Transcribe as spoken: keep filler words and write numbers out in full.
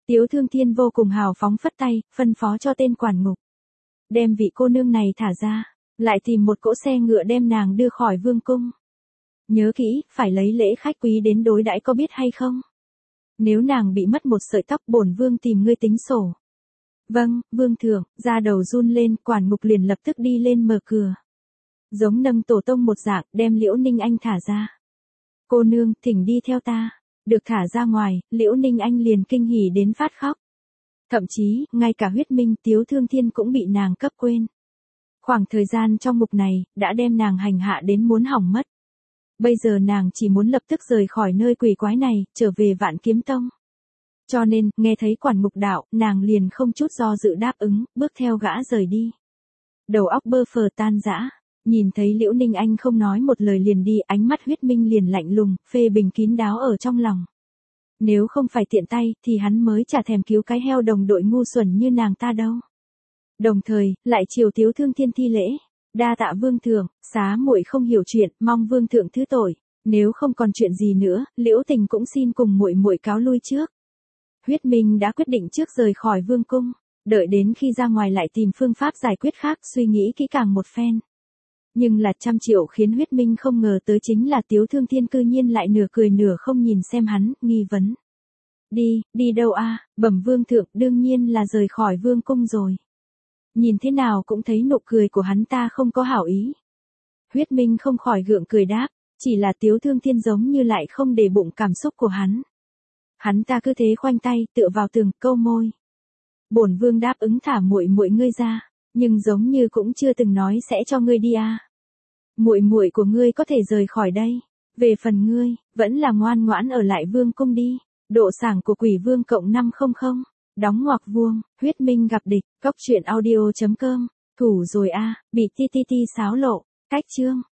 Tiếu Thương Thiên vô cùng hào phóng phất tay, phân phó cho tên quản ngục. Đem vị cô nương này thả ra, lại tìm một cỗ xe ngựa đem nàng đưa khỏi vương cung. Nhớ kỹ, phải lấy lễ khách quý đến đối đãi, có biết hay không? Nếu nàng bị mất một sợi tóc, bổn vương tìm ngươi tính sổ. Vâng, vương thượng. Da đầu run lên, quản ngục liền lập tức đi lên mở cửa. Giống nâng tổ tông một dạng, đem Liễu Ninh Anh thả ra. Cô nương, thỉnh đi theo ta. Được thả ra ngoài, Liễu Ninh Anh liền kinh hỉ đến phát khóc. Thậm chí, ngay cả huyết minh Tiếu Thương Thiên cũng bị nàng cấp quên. Khoảng thời gian trong ngục này, đã đem nàng hành hạ đến muốn hỏng mất. Bây giờ nàng chỉ muốn lập tức rời khỏi nơi quỷ quái này, trở về Vạn Kiếm Tông. Cho nên, nghe thấy quản ngục đạo, nàng liền không chút do dự đáp ứng, bước theo gã rời đi. Đầu óc bơ phờ tan rã, nhìn thấy Liễu Ninh Anh không nói một lời liền đi, ánh mắt huyết minh liền lạnh lùng, phê bình kín đáo ở trong lòng. Nếu không phải tiện tay, thì hắn mới chả thèm cứu cái heo đồng đội ngu xuẩn như nàng ta đâu. Đồng thời, lại chiều Tiếu Thương Thiên thi lễ. Đa tạ vương thượng, xá muội không hiểu chuyện, mong vương thượng thứ tội. Nếu không còn chuyện gì nữa, Liễu Tình cũng xin cùng muội muội cáo lui trước. Huyết Minh đã quyết định trước rời khỏi vương cung, đợi đến khi ra ngoài lại tìm phương pháp giải quyết khác, suy nghĩ kỹ càng một phen. Nhưng là trăm triệu khiến Huyết Minh không ngờ tới chính là Tiếu Thương Thiên cư nhiên lại nửa cười nửa không nhìn xem hắn, nghi vấn. Đi, đi đâu a? Bẩm vương thượng, đương nhiên là rời khỏi vương cung rồi. Nhìn thế nào cũng thấy nụ cười của hắn ta không có hảo ý. Huyết Minh không khỏi gượng cười đáp, chỉ là Tiếu Thương Thiên giống như lại không để bụng cảm xúc của hắn. Hắn ta cứ thế khoanh tay, tựa vào tường, câu môi. Bổn vương đáp ứng thả muội muội ngươi ra, nhưng giống như cũng chưa từng nói sẽ cho ngươi đi a. Muội muội của ngươi có thể rời khỏi đây, về phần ngươi, vẫn là ngoan ngoãn ở lại vương cung đi. Độ sảng của Quỷ Vương cộng năm trăm. Đóng ngoặc vuông, Huyết Minh gặp địch, cốc truyện audio chấm com. Thủ rồi a, bị ti ti ti xáo lộ, cách chương.